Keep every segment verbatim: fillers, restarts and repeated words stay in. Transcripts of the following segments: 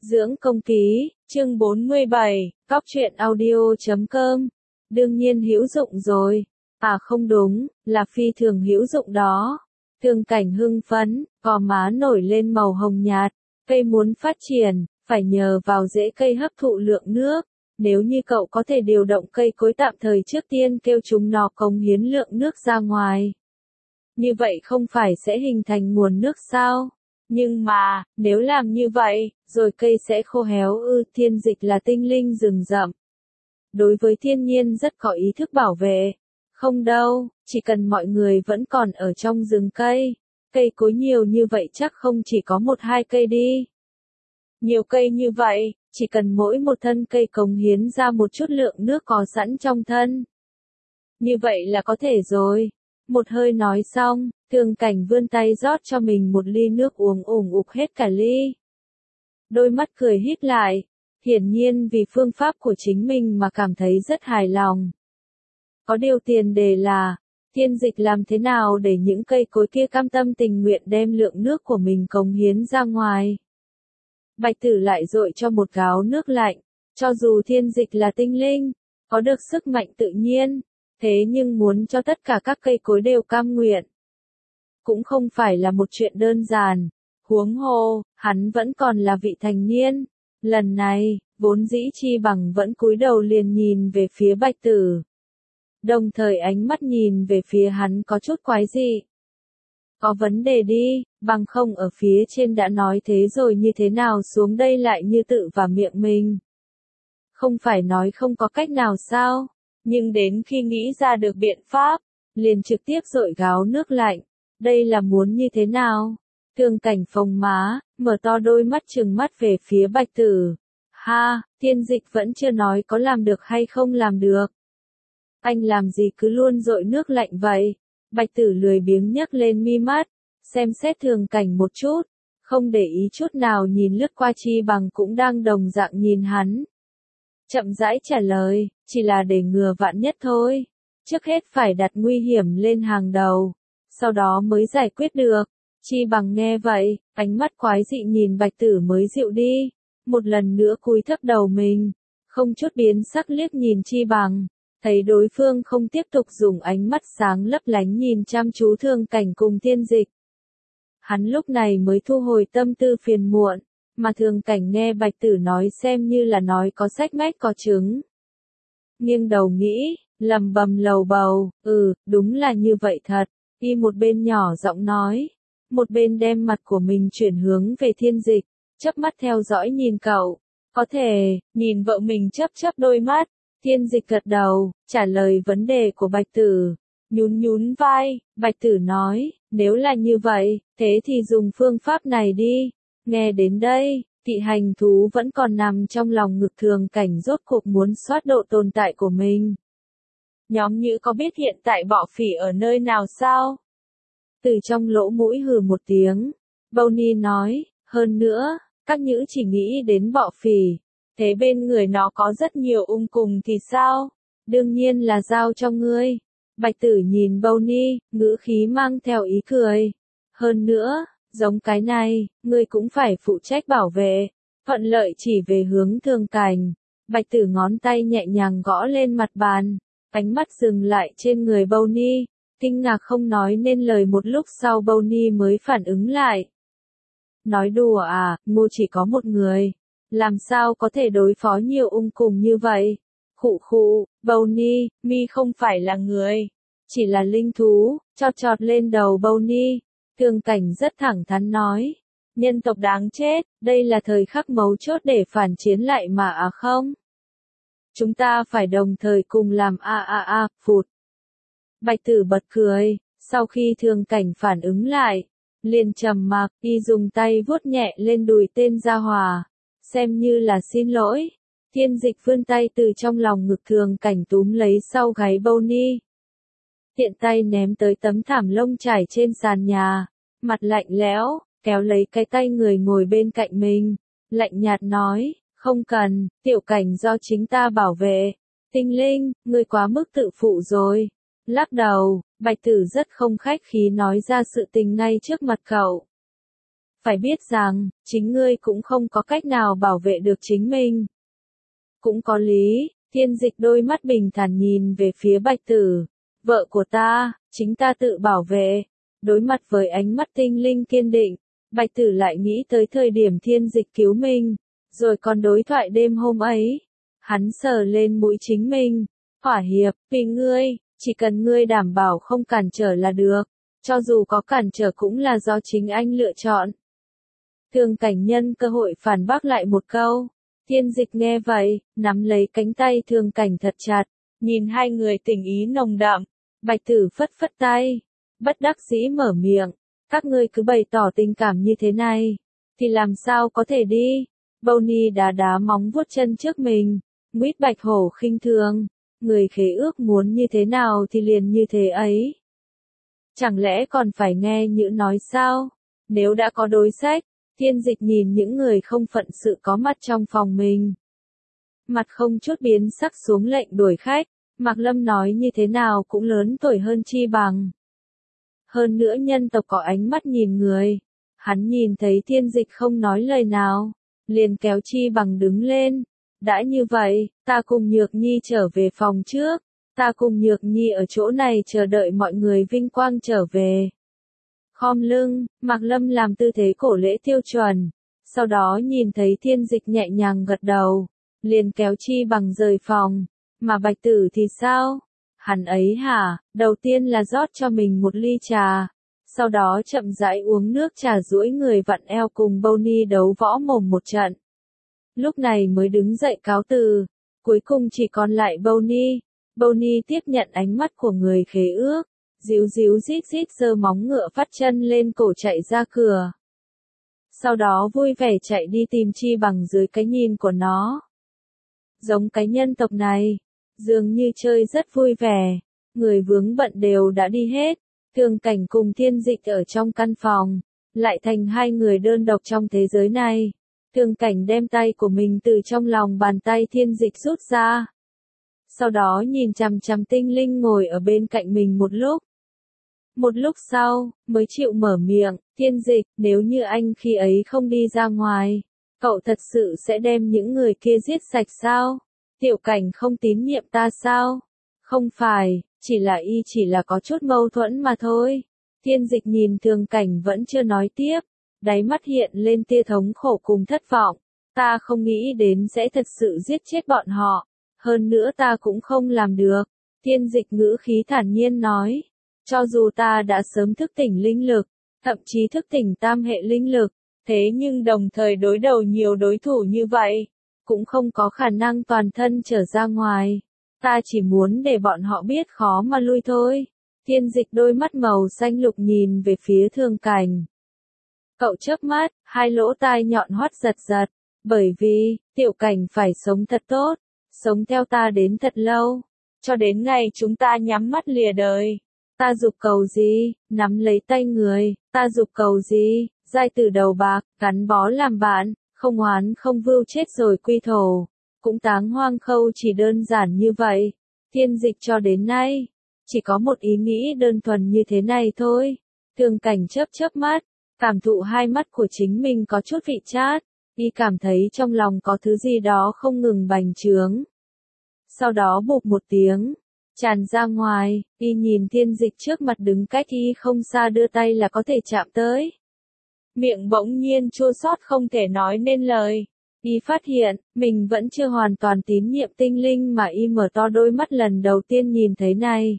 Dưỡng công ký, chương bốn mươi bảy, cóc truyện audio chấm com. Đương nhiên hữu dụng rồi. À không đúng, là phi thường hữu dụng đó. Thương Cảnh hưng phấn, gò má nổi lên màu hồng nhạt. Cây muốn phát triển, phải nhờ vào rễ cây hấp thụ lượng nước. Nếu như cậu có thể điều động cây cối tạm thời trước tiên kêu chúng nó cống hiến lượng nước ra ngoài. Như vậy không phải sẽ hình thành nguồn nước sao? Nhưng mà, nếu làm như vậy, rồi cây sẽ khô héo ư? Thiên Dịch là tinh linh rừng rậm. Đối với thiên nhiên rất có ý thức bảo vệ. Không đâu, chỉ cần mọi người vẫn còn ở trong rừng cây. Cây cối nhiều như vậy chắc không chỉ có một hai cây đi. Nhiều cây như vậy, chỉ cần mỗi một thân cây cống hiến ra một chút lượng nước có sẵn trong thân. Như vậy là có thể rồi. Một hơi nói xong, Thương Cảnh vươn tay rót cho mình một ly nước uống ủng ục hết cả ly. Đôi mắt cười híp lại, hiển nhiên vì phương pháp của chính mình mà cảm thấy rất hài lòng. Có điều tiền đề là, Thiên Dịch làm thế nào để những cây cối kia cam tâm tình nguyện đem lượng nước của mình cống hiến ra ngoài. Bạch Tử lại dội cho một gáo nước lạnh, cho dù Thiên Dịch là tinh linh, có được sức mạnh tự nhiên. Thế nhưng muốn cho tất cả các cây cối đều cam nguyện, cũng không phải là một chuyện đơn giản. Huống hồ, hắn vẫn còn là vị thành niên. Lần này, vốn dĩ Chi Bằng vẫn cúi đầu liền nhìn về phía Bạch Tử. Đồng thời ánh mắt nhìn về phía hắn có chút quái dị. Có vấn đề đi, bằng không ở phía trên đã nói thế rồi như thế nào xuống đây lại như tự vào miệng mình. Không phải nói không có cách nào sao? Nhưng đến khi nghĩ ra được biện pháp, liền trực tiếp dội gáo nước lạnh. Đây là muốn như thế nào? Thương Cảnh phồng má, mở to đôi mắt trừng mắt về phía Bạch Tử. Ha, Thiên Dịch vẫn chưa nói có làm được hay không làm được. Anh làm gì cứ luôn dội nước lạnh vậy? Bạch Tử lười biếng nhấc lên mi mắt, xem xét Thương Cảnh một chút, không để ý chút nào nhìn lướt qua Chi Bằng cũng đang đồng dạng nhìn hắn. Chậm rãi trả lời, chỉ là để ngừa vạn nhất thôi. Trước hết phải đặt nguy hiểm lên hàng đầu, sau đó mới giải quyết được. Chi Bằng nghe vậy, ánh mắt quái dị nhìn Bạch Tử mới dịu đi. Một lần nữa cúi thấp đầu mình, không chút biến sắc liếc nhìn Chi Bằng. Thấy đối phương không tiếp tục dùng ánh mắt sáng lấp lánh nhìn chăm chú Thương Cảnh cùng Thiên Dịch. Hắn lúc này mới thu hồi tâm tư phiền muộn. Mà Thương Cảnh nghe Bạch Tử nói xem như là nói có sách mách có chứng. Nghiêng đầu nghĩ, lầm bầm lầu bầu, ừ, đúng là như vậy thật. Y một bên nhỏ giọng nói, một bên đem mặt của mình chuyển hướng về Thiên Dịch, chớp mắt theo dõi nhìn cậu. Có thể, nhìn vợ mình chớp chớp đôi mắt. Thiên Dịch gật đầu, trả lời vấn đề của Bạch Tử. Nhún nhún vai, Bạch Tử nói, nếu là như vậy, thế thì dùng phương pháp này đi. Nghe đến đây, Kỵ hành thú vẫn còn nằm trong lòng ngực Thương Cảnh rốt cuộc muốn soát độ tồn tại của mình. Nhóm Nhữ có biết hiện tại Bọ Phỉ ở nơi nào sao? Từ trong lỗ mũi hừ một tiếng, Bonnie nói, hơn nữa, các Nhữ chỉ nghĩ đến Bọ Phỉ. Thế bên người nó có rất nhiều ung cùng thì sao? Đương nhiên là giao cho ngươi. Bạch Tử nhìn Bonnie, ngữ khí mang theo ý cười. Hơn nữa, giống cái này, ngươi cũng phải phụ trách bảo vệ. Thuận lợi chỉ về hướng Thương Cảnh. Bạch Tử ngón tay nhẹ nhàng gõ lên mặt bàn. Ánh mắt dừng lại trên người Bonnie. Kinh ngạc không nói nên lời một lúc sau Bonnie mới phản ứng lại. Nói đùa à, Ngô chỉ có một người. Làm sao có thể đối phó nhiều ung cùng như vậy? Khụ khụ, Bonnie, mi không phải là người. Chỉ là linh thú, chọt chọt lên đầu Bonnie. Thương Cảnh rất thẳng thắn nói, nhân tộc đáng chết, đây là thời khắc mấu chốt để phản chiến lại mà à không? Chúng ta phải đồng thời cùng làm a a a, phụt. Bạch Tử bật cười, sau khi Thương Cảnh phản ứng lại, liền trầm mặc, y dùng tay vuốt nhẹ lên đùi tên gia hỏa, xem như là xin lỗi. Thiên Dịch vươn tay từ trong lòng ngực Thương Cảnh túm lấy sau gáy Bonnie. Tiện tay ném tới tấm thảm lông trải trên sàn nhà, mặt lạnh lẽo, kéo lấy cái tay người ngồi bên cạnh mình, lạnh nhạt nói, không cần, Tiểu Cảnh do chính ta bảo vệ. Tinh linh, ngươi quá mức tự phụ rồi. Lắc đầu, Bạch Tử rất không khách khí nói ra sự tình ngay trước mặt cậu. phải biết rằng, chính ngươi cũng không có cách nào bảo vệ được chính mình. Cũng có lý, Thiên Dịch đôi mắt bình thản nhìn về phía Bạch Tử. Vợ của ta, chính ta tự bảo vệ. Đối mặt với ánh mắt tinh linh kiên định, Bạch Tử lại nghĩ tới thời điểm Thiên Dịch cứu mình, rồi còn đối thoại đêm hôm ấy. Hắn sờ lên mũi chính mình. Hỏa Hiệp, vì ngươi, chỉ cần ngươi đảm bảo không cản trở là được. Cho dù có cản trở cũng là do chính anh lựa chọn. Thương Cảnh nhân cơ hội phản bác lại một câu. Thiên Dịch nghe vậy, nắm lấy cánh tay Thương Cảnh thật chặt, nhìn hai người tình ý nồng đậm. Bạch Tử phất phất tay, bất đắc dĩ mở miệng, các ngươi cứ bày tỏ tình cảm như thế này, thì làm sao có thể đi. Bonnie đá đá móng vuốt chân trước mình, Nguyết Bạch Hổ khinh thường, người khế ước muốn như thế nào thì liền như thế ấy. Chẳng lẽ còn phải nghe Nhữ nói sao? Nếu đã có đối sách, Thiên Dịch nhìn những người không phận sự có mặt trong phòng mình. Mặt không chút biến sắc xuống lệnh đuổi khách, Mạc Lâm nói như thế nào cũng lớn tuổi hơn chi bằng. Hơn nữa nhân tộc có ánh mắt nhìn người. Hắn nhìn thấy Thiên Dịch không nói lời nào, liền kéo chi bằng đứng lên. Đã như vậy, ta cùng Nhược Nhi trở về phòng trước. Ta cùng Nhược Nhi ở chỗ này chờ đợi mọi người vinh quang trở về. Khom lưng, Mạc Lâm làm tư thế cổ lễ tiêu chuẩn. Sau đó nhìn thấy Thiên Dịch nhẹ nhàng gật đầu, liền kéo chi bằng rời phòng. Mà Bạch Tử thì sao? Hắn ấy hả? Đầu tiên là rót cho mình một ly trà. Sau đó chậm rãi uống nước trà duỗi người vặn eo cùng Bonnie đấu võ mồm một trận. Lúc này mới đứng dậy cáo từ. Cuối cùng chỉ còn lại Bonnie. Bonnie tiếp nhận ánh mắt của người khế ước. Díu díu rít rít giơ móng ngựa phát chân lên cổ chạy ra cửa. Sau đó vui vẻ chạy đi tìm chi bằng dưới cái nhìn của nó. Giống cái nhân tộc này, dường như chơi rất vui vẻ, người vướng bận đều đã đi hết, Thương Cảnh cùng Thiên Dịch ở trong căn phòng, lại thành hai người đơn độc trong thế giới này. Thương Cảnh đem tay của mình từ trong lòng bàn tay Thiên Dịch rút ra. Sau đó nhìn chằm chằm tinh linh ngồi ở bên cạnh mình một lúc. Một lúc sau, mới chịu mở miệng, Thiên Dịch, nếu như anh khi ấy không đi ra ngoài, cậu thật sự sẽ đem những người kia giết sạch sao? Tiểu Cảnh không tín nhiệm ta sao? Không phải, chỉ là y chỉ là có chút mâu thuẫn mà thôi. Thiên Dịch nhìn Thương Cảnh vẫn chưa nói tiếp, đáy mắt hiện lên tia thống khổ cùng thất vọng. Ta không nghĩ đến sẽ thật sự giết chết bọn họ, hơn nữa ta cũng không làm được. Thiên Dịch ngữ khí thản nhiên nói, cho dù ta đã sớm thức tỉnh linh lực, thậm chí thức tỉnh tam hệ linh lực, thế nhưng đồng thời đối đầu nhiều đối thủ như vậy, cũng không có khả năng toàn thân trở ra ngoài. Ta chỉ muốn để bọn họ biết khó mà lui thôi. Thiên Dịch đôi mắt màu xanh lục nhìn về phía Thương Cảnh. Cậu chớp mắt, hai lỗ tai nhọn hoắt giật giật, bởi vì, Tiểu Cảnh phải sống thật tốt, sống theo ta đến thật lâu, cho đến ngày chúng ta nhắm mắt lìa đời. Ta dục cầu gì, nắm lấy tay người, ta dục cầu gì, giai từ đầu bạc, gắn bó làm bạn, không oán không vưu chết rồi quy thổ, cũng táng hoang khâu chỉ đơn giản như vậy. Thiên Dịch cho đến nay, chỉ có một ý nghĩ đơn thuần như thế này thôi. Thương Cảnh chớp chớp mắt, cảm thụ hai mắt của chính mình có chút vị chát, y cảm thấy trong lòng có thứ gì đó không ngừng bành trướng. Sau đó bụp một tiếng, tràn ra ngoài, y nhìn Thiên Dịch trước mặt đứng cách y không xa đưa tay là có thể chạm tới. Miệng bỗng nhiên chua xót không thể nói nên lời. Y phát hiện, mình vẫn chưa hoàn toàn tín nhiệm tinh linh mà y mở to đôi mắt lần đầu tiên nhìn thấy này.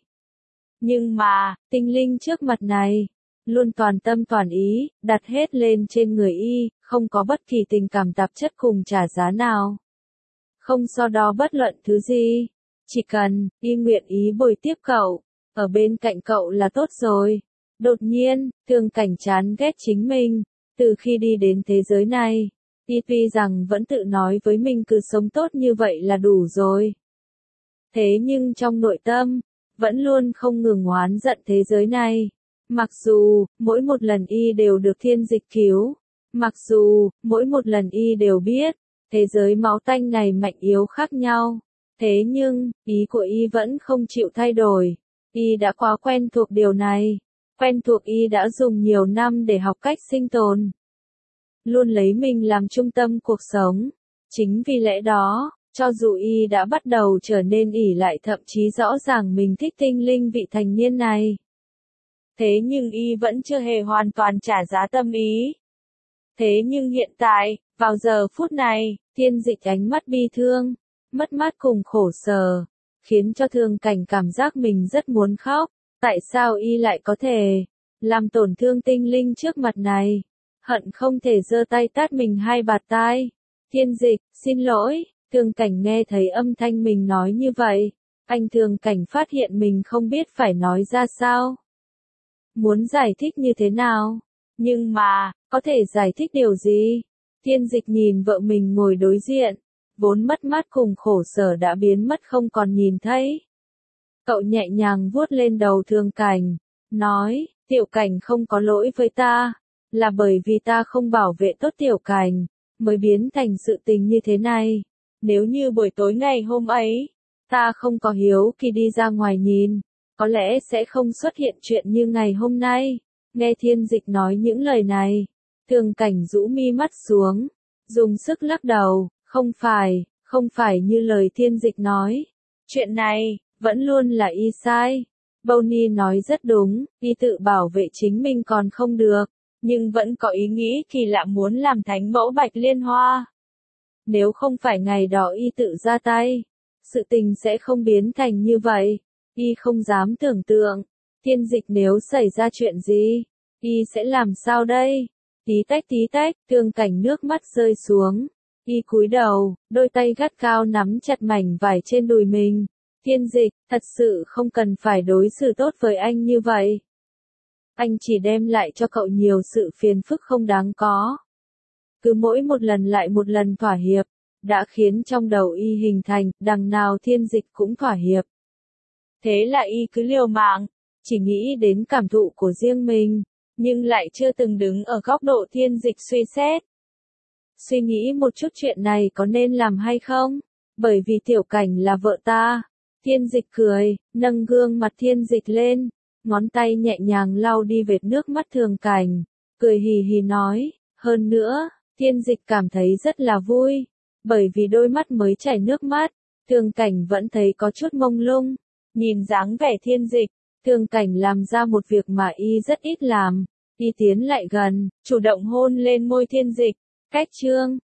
Nhưng mà, tinh linh trước mặt này, luôn toàn tâm toàn ý, đặt hết lên trên người y, không có bất kỳ tình cảm tạp chất cùng trả giá nào. Không so đo bất luận thứ gì. Chỉ cần, y nguyện ý bồi tiếp cậu, ở bên cạnh cậu là tốt rồi. Đột nhiên, Thương Cảnh chán ghét chính mình, từ khi đi đến thế giới này, y tuy rằng vẫn tự nói với mình cứ sống tốt như vậy là đủ rồi. Thế nhưng trong nội tâm, vẫn luôn không ngừng oán giận thế giới này. Mặc dù, mỗi một lần y đều được Thiên Dịch cứu, mặc dù, mỗi một lần y đều biết, thế giới máu tanh này mạnh yếu khác nhau. Thế nhưng, ý của y vẫn không chịu thay đổi. Y đã quá quen thuộc điều này. Quen thuộc y đã dùng nhiều năm để học cách sinh tồn. luôn lấy mình làm trung tâm cuộc sống. Chính vì lẽ đó, cho dù y đã bắt đầu trở nên ỷ lại thậm chí rõ ràng mình thích tinh linh vị thành niên này. Thế nhưng y vẫn chưa hề hoàn toàn trả giá tâm ý. Thế nhưng hiện tại, vào giờ phút này, Thiên Dịch ánh mắt bi thương, mất mát cùng khổ sở, khiến cho Thương Cảnh cảm giác mình rất muốn khóc. Tại sao y lại có thể làm tổn thương tinh linh trước mặt này? Hận không thể giơ tay tát mình hai bạt tai. Thiên Dịch, xin lỗi. Thương Cảnh nghe thấy âm thanh mình nói như vậy, anh Thương Cảnh phát hiện mình không biết phải nói ra sao. Muốn giải thích như thế nào? Nhưng mà, có thể giải thích điều gì? Thiên Dịch nhìn vợ mình ngồi đối diện, vốn mất mát cùng khổ sở đã biến mất không còn nhìn thấy. Cậu nhẹ nhàng vuốt lên đầu Thương Cảnh, nói, Tiểu Cảnh không có lỗi với ta, là bởi vì ta không bảo vệ tốt Tiểu Cảnh, mới biến thành sự tình như thế này. Nếu như buổi tối ngày hôm ấy, ta không có hiếu kỳ đi ra ngoài nhìn, có lẽ sẽ không xuất hiện chuyện như ngày hôm nay. Nghe Thiên Dịch nói những lời này, Thương Cảnh rũ mi mắt xuống, dùng sức lắc đầu, không phải, không phải như lời Thiên Dịch nói. Chuyện này, vẫn luôn là y sai. Bonnie nói rất đúng, y tự bảo vệ chính mình còn không được, nhưng vẫn có ý nghĩ kỳ lạ muốn làm thánh mẫu Bạch Liên Hoa. Nếu không phải ngày đó y tự ra tay, sự tình sẽ không biến thành như vậy. Y không dám tưởng tượng, Thiên Dịch nếu xảy ra chuyện gì, y sẽ làm sao đây? Tí tách tí tách, Thương Cảnh nước mắt rơi xuống. Y cúi đầu, đôi tay gắt cao nắm chặt mảnh vải trên đùi mình. Thiên Dịch, thật sự không cần phải đối xử tốt với anh như vậy. Anh chỉ đem lại cho cậu nhiều sự phiền phức không đáng có. Cứ mỗi một lần lại một lần thỏa hiệp, đã khiến trong đầu y hình thành, đằng nào Thiên Dịch cũng thỏa hiệp. Thế là y cứ liều mạng, chỉ nghĩ đến cảm thụ của riêng mình, nhưng lại chưa từng đứng ở góc độ Thiên Dịch suy xét. Suy nghĩ một chút chuyện này có nên làm hay không? Bởi vì Tiểu Cảnh là vợ ta. Thiên Dịch cười, nâng gương mặt Thiên Dịch lên, ngón tay nhẹ nhàng lau đi vệt nước mắt Thương Cảnh, cười hì hì nói, hơn nữa, Thiên Dịch cảm thấy rất là vui, bởi vì đôi mắt mới chảy nước mắt, Thương Cảnh vẫn thấy có chút mông lung. Nhìn dáng vẻ Thiên Dịch, Thương Cảnh làm ra một việc mà y rất ít làm, y tiến lại gần, chủ động hôn lên môi Thiên Dịch. Cách chương